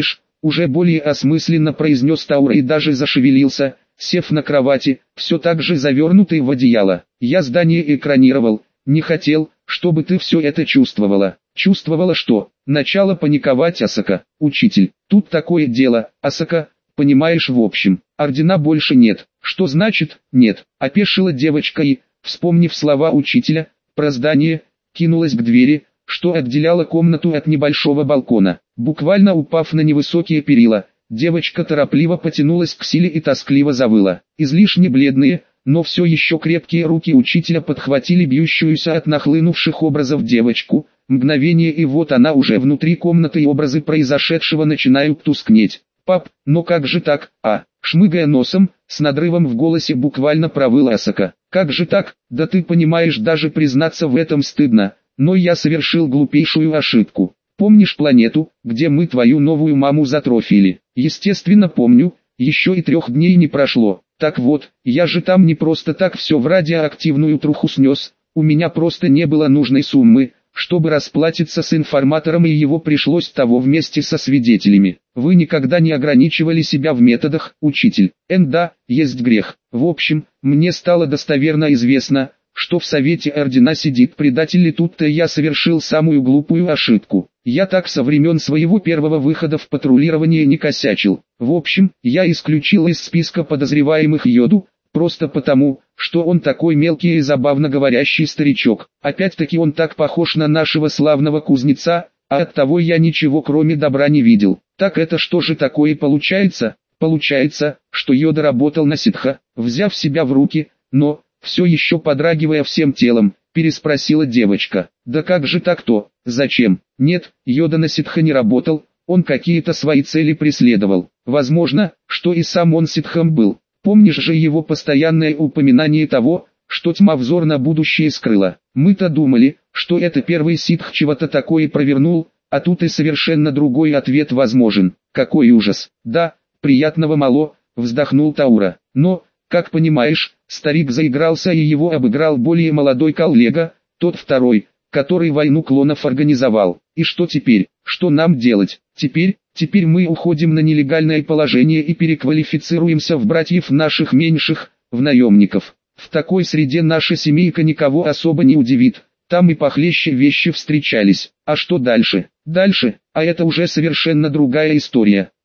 уже более осмысленно произнес Таура и даже зашевелился, сев на кровати, все так же завернутый в одеяло. Я здание экранировал, не хотел, чтобы ты все это чувствовала. Чувствовала что? Начала паниковать Асака. Учитель, тут такое дело, Асака, понимаешь, в общем, ордена больше нет. Что значит «нет»? Опешила девочка и, вспомнив слова учителя, про здание, кинулась к двери, что отделяла комнату от небольшого балкона. Буквально упав на невысокие перила, девочка торопливо потянулась к Силе и тоскливо завыла. Излишне бледные, но все еще крепкие руки учителя подхватили бьющуюся от нахлынувших образов девочку. Мгновение, и вот она уже внутри комнаты, и образы произошедшего начинают тускнеть. «Пап, но как же так, а?» Шмыгая носом, с надрывом в голосе буквально провыл Асака. «Как же так? Да ты понимаешь, даже признаться в этом стыдно, но я совершил глупейшую ошибку. Помнишь планету, где мы твою новую маму затрофили?» «Естественно помню, еще и трех дней не прошло. Так вот, я же там не просто так все в радиоактивную труху снес, у меня просто не было нужной суммы, чтобы расплатиться с информатором, и его пришлось того вместе со свидетелями. Вы никогда не ограничивали себя в методах, учитель. Эн да, есть грех. В общем, мне стало достоверно известно, что в Совете Ордена сидит предатель, и тут-то я совершил самую глупую ошибку. Я так со времен своего первого выхода в патрулирование не косячил. В общем, я исключил из списка подозреваемых Йоду, просто потому, что он такой мелкий и забавно говорящий старичок. Опять-таки он так похож на нашего славного кузнеца, а оттого я ничего кроме добра не видел. Так это что же такое получается? Получается, что Йода работал на ситха, взяв себя в руки, но, все еще подрагивая всем телом, переспросила девочка. Да как же так-то? Зачем? Нет, Йода на ситха не работал, он какие-то свои цели преследовал. Возможно, что и сам он ситхом был. Помнишь же его постоянное упоминание того, что тьма взор на будущее скрыла? Мы-то думали, что это первый ситх чего-то такое провернул, а тут и совершенно другой ответ возможен. Какой ужас! Да, приятного мало, вздохнул Таура. Но, как понимаешь, старик заигрался, и его обыграл более молодой коллега, тот второй, который войну клонов организовал. И что теперь? Что нам делать? Теперь, теперь мы уходим на нелегальное положение и переквалифицируемся в братьев наших меньших, в наемников. В такой среде наша семейка никого особо не удивит. Там и похлеще вещи встречались. А что дальше? Дальше, а это уже совершенно другая история.